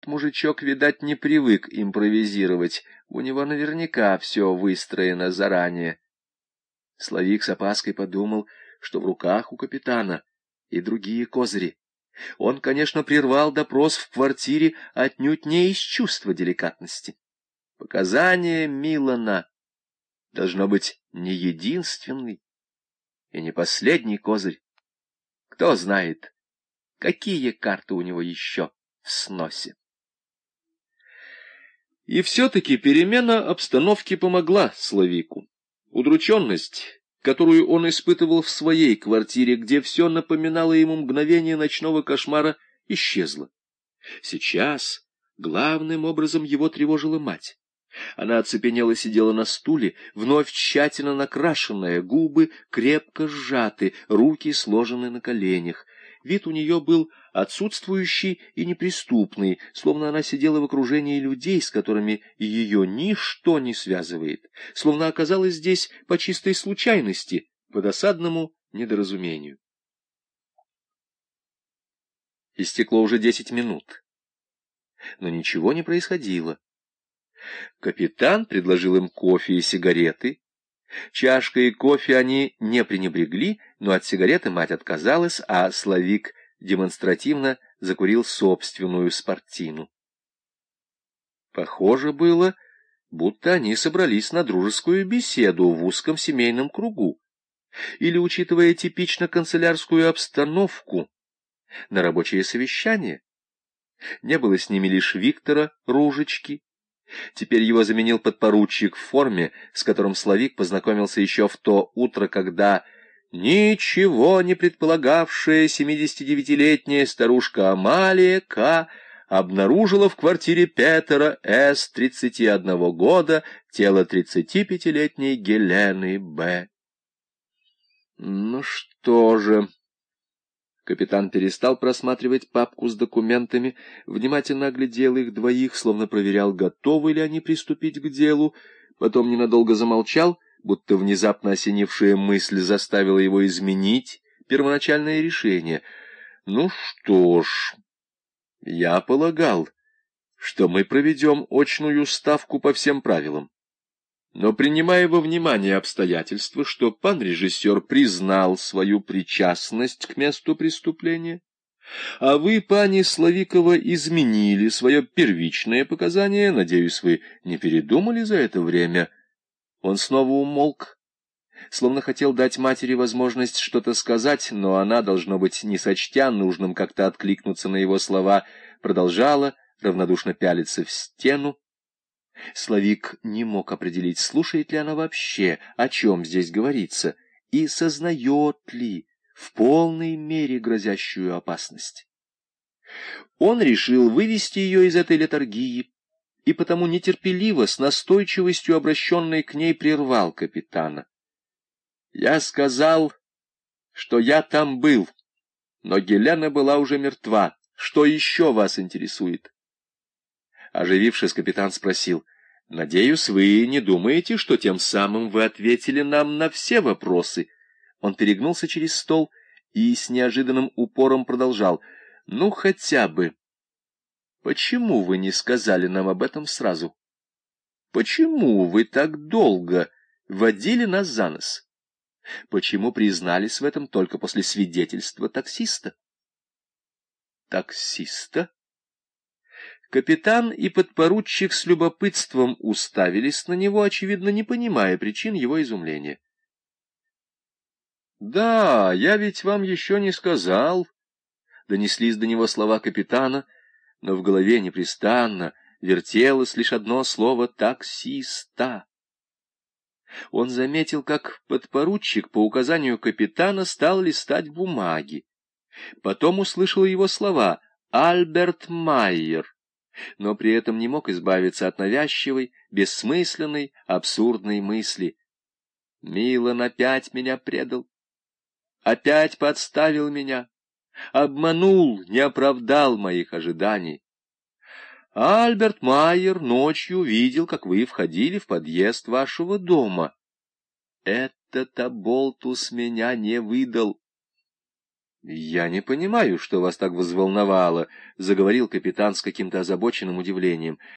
мужичок, видать, не привык импровизировать. У него наверняка все выстроено заранее. Славик с опаской подумал, что в руках у капитана и другие козыри. Он, конечно, прервал допрос в квартире отнюдь не из чувства деликатности. Показания Милана должно быть не единственный и не последний козырь. Кто знает, какие карты у него еще в сносе. И все-таки перемена обстановки помогла Славику. Удрученность, которую он испытывал в своей квартире, где все напоминало ему мгновение ночного кошмара, исчезла. Сейчас главным образом его тревожила мать. Она оцепенела сидела на стуле, вновь тщательно накрашенная, губы крепко сжаты, руки сложены на коленях. Вид у нее был отсутствующий и неприступный, словно она сидела в окружении людей, с которыми ее ничто не связывает, словно оказалась здесь по чистой случайности, по досадному недоразумению. Истекло уже 10 минут, но ничего не происходило. Капитан предложил им кофе и сигареты. Чашкой и кофе они не пренебрегли, но от сигареты мать отказалась, а Славик демонстративно закурил собственную спортину. Похоже было, будто они собрались на дружескую беседу в узком семейном кругу, или, учитывая типично канцелярскую обстановку, на рабочее совещание. Не было с ними лишь Виктора Ружечки. Теперь его заменил подпоручик в форме, с которым Славик познакомился еще в то утро, когда ничего не предполагавшая 79-летняя старушка Амалия К. обнаружила в квартире Петера С. 31 года тело 35-летней Гелены Б. Ну что же... Капитан перестал просматривать папку с документами, внимательно оглядел их двоих, словно проверял, готовы ли они приступить к делу, потом ненадолго замолчал, будто внезапно осенившая мысль заставила его изменить первоначальное решение. Ну что ж, я полагал, что мы проведем очную ставку по всем правилам. Но принимая во внимание обстоятельства, что пан режиссер признал свою причастность к месту преступления, а вы, пани Славикова, изменили свое первичное показание, надеюсь, вы не передумали за это время. Он снова умолк, словно хотел дать матери возможность что-то сказать, но она, должно быть, не сочтя нужным как-то откликнуться на его слова, продолжала равнодушно пялиться в стену. Славик не мог определить, слушает ли она вообще, о чем здесь говорится, и сознает ли в полной мере грозящую опасность. Он решил вывести ее из этой летаргии, и потому нетерпеливо, с настойчивостью обращенной к ней, прервал капитана. «Я сказал, что я там был, но Гелена была уже мертва. Что еще вас интересует?» Оживившись, капитан спросил: «Надеюсь, вы не думаете, что тем самым вы ответили нам на все вопросы?» Он перегнулся через стол и с неожиданным упором продолжал: «Ну, хотя бы. Почему вы не сказали нам об этом сразу? Почему вы так долго водили нас за нос? Почему признались в этом только после свидетельства таксиста?» «Таксиста?» Капитан и подпоручик с любопытством уставились на него, очевидно, не понимая причин его изумления. «Да, я ведь вам еще не сказал», — донеслись до него слова капитана, но в голове непрестанно вертелось лишь одно слово «таксиста». Он заметил, как подпоручик по указанию капитана стал листать бумаги. Потом услышал его слова «Альберт Майер», но при этом не мог избавиться от навязчивой, бессмысленной, абсурдной мысли. «Милан опять меня предал, опять подставил меня, обманул, не оправдал моих ожиданий. Альберт Майер ночью видел, как вы входили в подъезд вашего дома. Этот оболтус меня не выдал. «Я не понимаю, что вас так взволновало», — заговорил капитан с каким-то озабоченным удивлением.